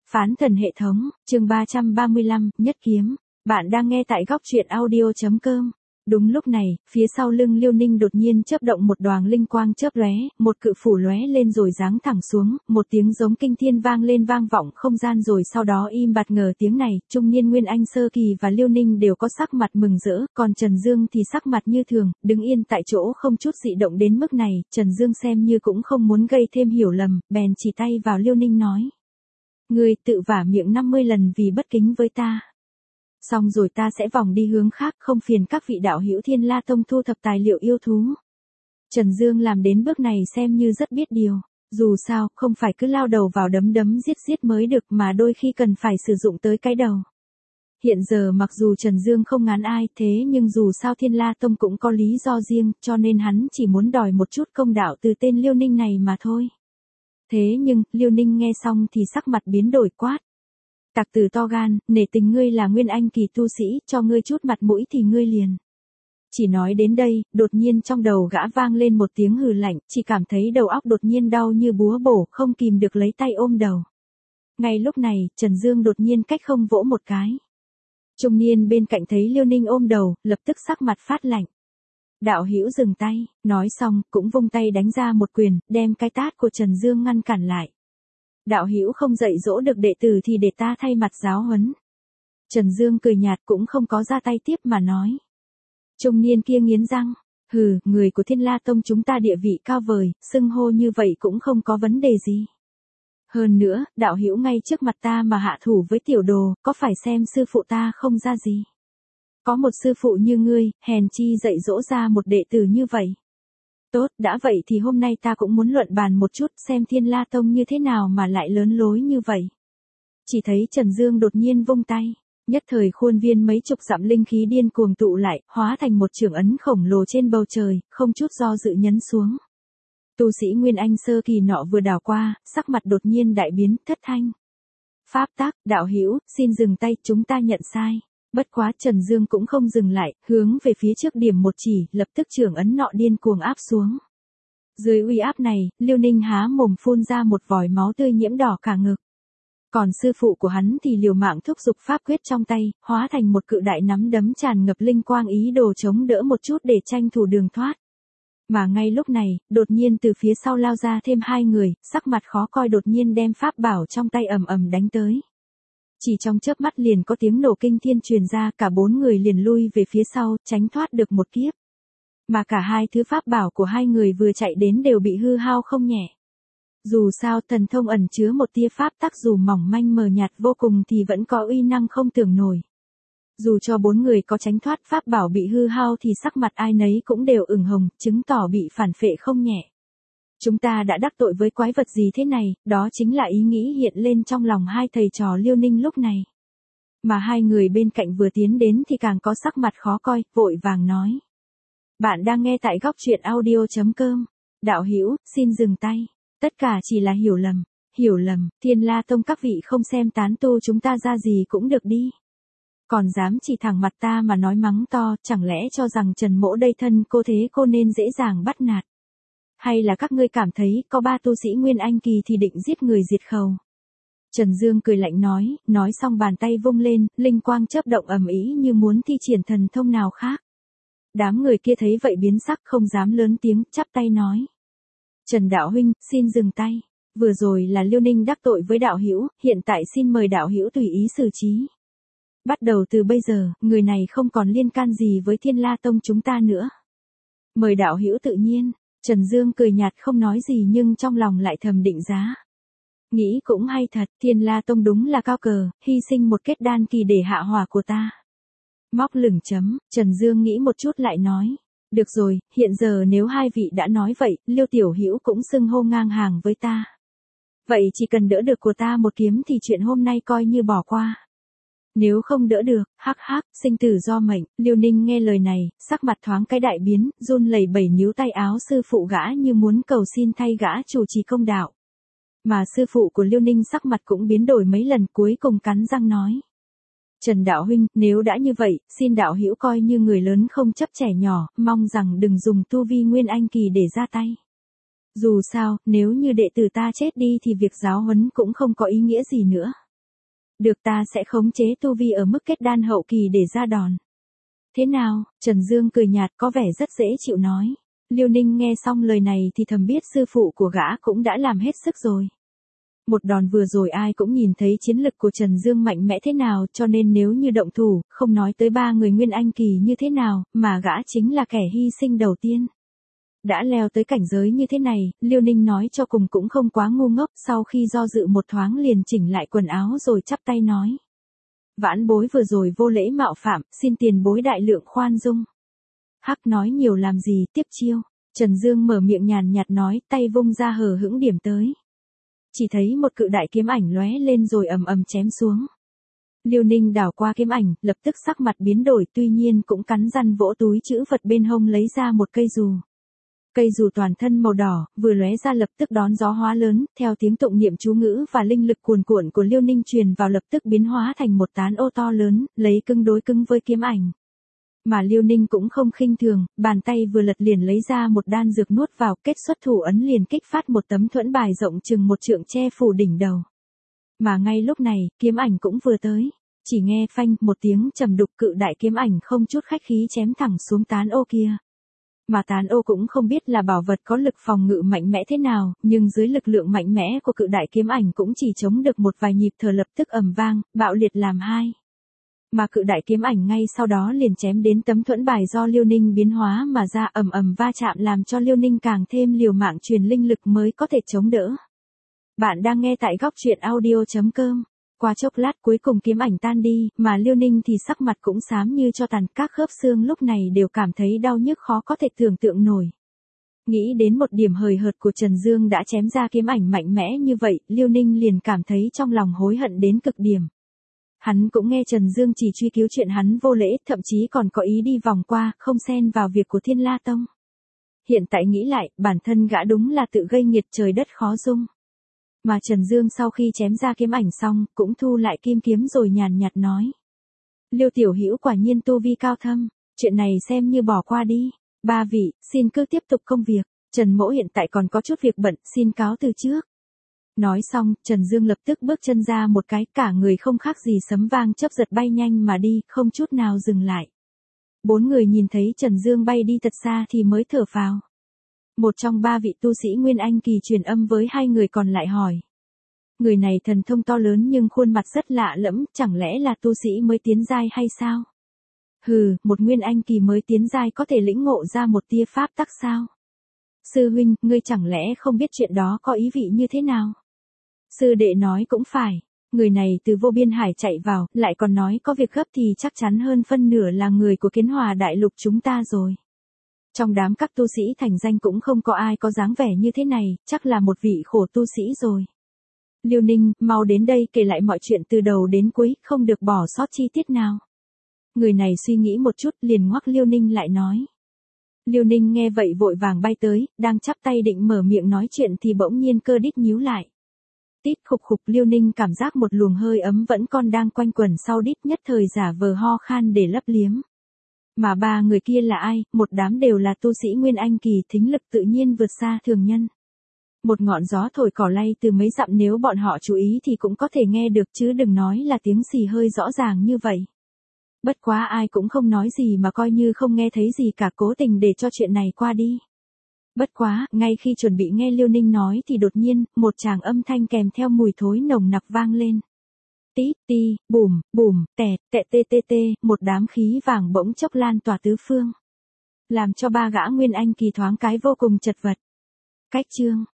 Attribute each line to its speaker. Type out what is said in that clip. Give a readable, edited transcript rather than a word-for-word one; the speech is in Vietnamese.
Speaker 1: Phán thần hệ thống, chương 335, nhất kiếm. Bạn đang nghe tại góc truyện audio.com. Đúng lúc này, phía sau lưng Liêu Ninh đột nhiên chớp động một đoàng linh quang chớp lóe, một cự phủ lóe lên rồi giáng thẳng xuống, một tiếng giống kinh thiên vang lên vang vọng không gian rồi sau đó im bặt ngờ tiếng này, trung niên Nguyên Anh Sơ Kỳ và Liêu Ninh đều có sắc mặt mừng rỡ, còn Trần Dương thì sắc mặt như thường, đứng yên tại chỗ không chút dị động đến mức này, Trần Dương xem như cũng không muốn gây thêm hiểu lầm, bèn chỉ tay vào Liêu Ninh nói. Ngươi tự vả miệng 50 lần vì bất kính với ta. Xong rồi ta sẽ vòng đi hướng khác không phiền các vị đạo hữu Thiên La Tông thu thập tài liệu yêu thú. Trần Dương làm đến bước này xem như rất biết điều. Dù sao, không phải cứ lao đầu vào đấm giết mới được mà đôi khi cần phải sử dụng tới cái đầu. Hiện giờ mặc dù Trần Dương không ngán ai thế nhưng dù sao Thiên La Tông cũng có lý do riêng cho nên hắn chỉ muốn đòi một chút công đạo từ tên Liêu Ninh này mà thôi. Thế nhưng, Liêu Ninh nghe xong thì sắc mặt biến đổi quát. Tặc tử to gan, nể tình ngươi là Nguyên Anh kỳ tu sĩ, cho ngươi chút mặt mũi thì ngươi liền. Chỉ nói đến đây, đột nhiên trong đầu gã vang lên một tiếng hừ lạnh, chỉ cảm thấy đầu óc đột nhiên đau như búa bổ, không kìm được lấy tay ôm đầu. Ngay lúc này, Trần Dương đột nhiên cách không vỗ một cái. Trung niên bên cạnh thấy Liêu Ninh ôm đầu, lập tức sắc mặt phát lạnh. Đạo hữu dừng tay, nói xong, cũng vung tay đánh ra một quyền, đem cái tát của Trần Dương ngăn cản lại. Đạo hữu không dạy dỗ được đệ tử thì để ta thay mặt giáo huấn. Trần Dương cười nhạt cũng không có ra tay tiếp mà nói. Trung niên kia nghiến răng, hừ, người của Thiên La Tông chúng ta địa vị cao vời, xưng hô như vậy cũng không có vấn đề gì. Hơn nữa, đạo hữu ngay trước mặt ta mà hạ thủ với tiểu đồ, có phải xem sư phụ ta không ra gì? Có một sư phụ như ngươi, hèn chi dạy dỗ ra một đệ tử như vậy. Tốt, đã vậy thì hôm nay ta cũng muốn luận bàn một chút xem Thiên La Tông như thế nào mà lại lớn lối như vậy. Chỉ thấy Trần Dương đột nhiên vung tay, nhất thời khuôn viên mấy chục dặm linh khí điên cuồng tụ lại, hóa thành một chưởng ấn khổng lồ trên bầu trời, không chút do dự nhấn xuống. Tu sĩ Nguyên Anh Sơ Kỳ nọ vừa đảo qua, sắc mặt đột nhiên đại biến, thất thanh. Pháp tắc, đạo hữu, xin dừng tay, chúng ta nhận sai. Bất quá Trần Dương cũng không dừng lại, hướng về phía trước điểm một chỉ, lập tức chưởng ấn nọ điên cuồng áp xuống. Dưới uy áp này, Liêu Ninh há mồm phun ra một vòi máu tươi nhiễm đỏ cả ngực. Còn sư phụ của hắn thì liều mạng thúc giục pháp quyết trong tay, hóa thành một cự đại nắm đấm tràn ngập linh quang ý đồ chống đỡ một chút để tranh thủ đường thoát. Mà ngay lúc này, đột nhiên từ phía sau lao ra thêm hai người, sắc mặt khó coi đột nhiên đem pháp bảo trong tay ầm ầm đánh tới. Chỉ trong chớp mắt liền có tiếng nổ kinh thiên truyền ra, cả bốn người liền lui về phía sau, tránh thoát được một kiếp. Mà cả hai thứ pháp bảo của hai người vừa chạy đến đều bị hư hao không nhẹ. Dù sao thần thông ẩn chứa một tia pháp tắc dù mỏng manh mờ nhạt vô cùng thì vẫn có uy năng không tưởng nổi. Dù cho bốn người có tránh thoát pháp bảo bị hư hao thì sắc mặt ai nấy cũng đều ửng hồng, chứng tỏ bị phản phệ không nhẹ. Chúng ta đã đắc tội với quái vật gì thế này, đó chính là ý nghĩ hiện lên trong lòng hai thầy trò Liêu Ninh lúc này. Mà hai người bên cạnh vừa tiến đến thì càng có sắc mặt khó coi, vội vàng nói. Bạn đang nghe tại góc truyện audio.com. Đạo hữu, xin dừng tay. Tất cả chỉ là hiểu lầm, Thiên La Tông các vị không xem tán tu chúng ta ra gì cũng được đi. Còn dám chỉ thẳng mặt ta mà nói mắng to, chẳng lẽ cho rằng Trần Mỗ đây thân cô thế cô nên dễ dàng bắt nạt. Hay là các ngươi cảm thấy có ba tu sĩ Nguyên Anh kỳ thì định giết người diệt khẩu. Trần Dương cười lạnh nói xong bàn tay vung lên, linh quang chớp động ầm ĩ như muốn thi triển thần thông nào khác. Đám người kia thấy vậy biến sắc không dám lớn tiếng, chắp tay nói. Trần đạo huynh, xin dừng tay. Vừa rồi là Liêu Ninh đắc tội với đạo hữu, hiện tại xin mời đạo hữu tùy ý xử trí. Bắt đầu từ bây giờ, người này không còn liên can gì với Thiên La Tông chúng ta nữa. Mời đạo hữu tự nhiên. Trần Dương cười nhạt không nói gì nhưng trong lòng lại thầm định giá. Nghĩ cũng hay thật, Thiên La Tông đúng là cao cờ, hy sinh một kết đan kỳ để hạ hỏa của ta. Móc lửng chấm, Trần Dương nghĩ một chút lại nói. Được rồi, hiện giờ nếu hai vị đã nói vậy, Liêu Tiểu Hữu cũng xưng hô ngang hàng với ta. Vậy chỉ cần đỡ được của ta một kiếm thì chuyện hôm nay coi như bỏ qua. Nếu không đỡ được, hắc hắc, sinh tử do mệnh, Liêu Ninh nghe lời này, sắc mặt thoáng cái đại biến, run lẩy bẩy níu tay áo sư phụ gã như muốn cầu xin thay gã chủ trì công đạo. Mà sư phụ của Liêu Ninh sắc mặt cũng biến đổi mấy lần cuối cùng cắn răng nói. Trần đạo huynh, nếu đã như vậy, xin đạo hữu coi như người lớn không chấp trẻ nhỏ, mong rằng đừng dùng tu vi Nguyên Anh kỳ để ra tay. Dù sao, nếu như đệ tử ta chết đi thì việc giáo huấn cũng không có ý nghĩa gì nữa. Được, ta sẽ khống chế tu vi ở mức kết đan hậu kỳ để ra đòn. Thế nào? Trần Dương cười nhạt có vẻ rất dễ chịu nói. Liêu Ninh nghe xong lời này thì thầm biết sư phụ của gã cũng đã làm hết sức rồi. Một đòn vừa rồi ai cũng nhìn thấy chiến lực của Trần Dương mạnh mẽ thế nào, cho nên nếu như động thủ, không nói tới ba người Nguyên Anh kỳ như thế nào, mà gã chính là kẻ hy sinh đầu tiên. Đã leo tới cảnh giới như thế này, Liêu Ninh nói cho cùng cũng không quá ngu ngốc, sau khi do dự một thoáng liền chỉnh lại quần áo rồi chắp tay nói. Vãn bối vừa rồi vô lễ mạo phạm, xin tiền bối đại lượng khoan dung. Hắc nói nhiều làm gì, tiếp chiêu. Trần Dương mở miệng nhàn nhạt nói, tay vung ra hờ hững điểm tới. Chỉ thấy một cự đại kiếm ảnh lóe lên rồi ầm ầm chém xuống. Liêu Ninh đảo qua kiếm ảnh, lập tức sắc mặt biến đổi, tuy nhiên cũng cắn răng vỗ túi trữ vật bên hông lấy ra một cây dù. Cây dù toàn thân màu đỏ, vừa lóe ra lập tức đón gió hóa lớn, theo tiếng tụng niệm chú ngữ và linh lực cuồn cuộn của Liêu Ninh truyền vào lập tức biến hóa thành một tán ô to lớn, lấy cứng đối cứng với kiếm ảnh. Mà Liêu Ninh cũng không khinh thường, bàn tay vừa lật liền lấy ra một đan dược nuốt vào, kết xuất thủ ấn liền kích phát một tấm thuẫn bài rộng chừng một trượng che phủ đỉnh đầu. Mà ngay lúc này, kiếm ảnh cũng vừa tới. Chỉ nghe phanh một tiếng trầm đục, cự đại kiếm ảnh không chút khách khí chém thẳng xuống tán ô kia. Mà tán ô cũng không biết là bảo vật có lực phòng ngự mạnh mẽ thế nào, nhưng dưới lực lượng mạnh mẽ của cự đại kiếm ảnh cũng chỉ chống được một vài nhịp thở lập tức ầm vang, bạo liệt làm hai. Mà cự đại kiếm ảnh ngay sau đó liền chém đến tấm thuẫn bài do Liêu Ninh biến hóa mà ra, ầm ầm va chạm làm cho Liêu Ninh càng thêm liều mạng truyền linh lực mới có thể chống đỡ. Bạn đang nghe tại góc truyện audio.com. Qua chốc lát cuối cùng kiếm ảnh tan đi, mà Liêu Ninh thì sắc mặt cũng xám như cho tàn, các khớp xương lúc này đều cảm thấy đau nhức khó có thể tưởng tượng nổi. Nghĩ đến một điểm hời hợt của Trần Dương đã chém ra kiếm ảnh mạnh mẽ như vậy, Liêu Ninh liền cảm thấy trong lòng hối hận đến cực điểm. Hắn cũng nghe Trần Dương chỉ truy cứu chuyện hắn vô lễ, thậm chí còn có ý đi vòng qua, không xen vào việc của Thiên La Tông. Hiện tại nghĩ lại, bản thân gã đúng là tự gây nghiệt, trời đất khó dung. Mà Trần Dương sau khi chém ra kiếm ảnh xong, cũng thu lại kim kiếm rồi nhàn nhạt nói. Liêu tiểu hữu quả nhiên tu vi cao thâm, chuyện này xem như bỏ qua đi. Ba vị, xin cứ tiếp tục công việc, Trần mỗ hiện tại còn có chút việc bận, xin cáo từ trước. Nói xong, Trần Dương lập tức bước chân ra một cái, cả người không khác gì sấm vang chớp giật bay nhanh mà đi, không chút nào dừng lại. Bốn người nhìn thấy Trần Dương bay đi thật xa thì mới thở phào. Một trong ba vị tu sĩ Nguyên Anh kỳ truyền âm với hai người còn lại hỏi. Người này thần thông to lớn nhưng khuôn mặt rất lạ lẫm, chẳng lẽ là tu sĩ mới tiến giai hay sao? Hừ, một Nguyên Anh kỳ mới tiến giai có thể lĩnh ngộ ra một tia pháp tắc sao? Sư huynh, ngươi chẳng lẽ không biết chuyện đó có ý vị như thế nào? Sư đệ nói cũng phải, người này từ vô biên hải chạy vào, lại còn nói có việc gấp thì chắc chắn hơn phân nửa là người của Kiến Hòa đại lục chúng ta rồi. Trong đám các tu sĩ thành danh cũng không có ai có dáng vẻ như thế này, chắc là một vị khổ tu sĩ rồi. Liêu Ninh, mau đến đây kể lại mọi chuyện từ đầu đến cuối, không được bỏ sót chi tiết nào. Người này suy nghĩ một chút liền ngoắc Liêu Ninh lại nói. Liêu Ninh nghe vậy vội vàng bay tới, đang chắp tay định mở miệng nói chuyện thì bỗng nhiên cơ đít nhíu lại. Tít khục khục, Liêu Ninh cảm giác một luồng hơi ấm vẫn còn đang quanh quẩn sau đít, nhất thời giả vờ ho khan để lấp liếm. Mà ba người kia là ai? Một đám đều là tu sĩ Nguyên Anh kỳ, thính lực tự nhiên vượt xa thường nhân. Một ngọn gió thổi cỏ lay từ mấy dặm nếu bọn họ chú ý thì cũng có thể nghe được chứ đừng nói là tiếng xì hơi rõ ràng như vậy. Bất quá ai cũng không nói gì mà coi như không nghe thấy gì cả, cố tình để cho chuyện này qua đi. Bất quá, ngay khi chuẩn bị nghe Liêu Ninh nói thì đột nhiên, một tràng âm thanh kèm theo mùi thối nồng nặc vang lên. Tí, ti, bùm, bùm, tẹt, tẹt tê tê tê, một đám khí vàng bỗng chốc lan tỏa tứ phương. Làm cho ba gã Nguyên Anh kỳ thoáng cái vô cùng chật vật. Cách chương.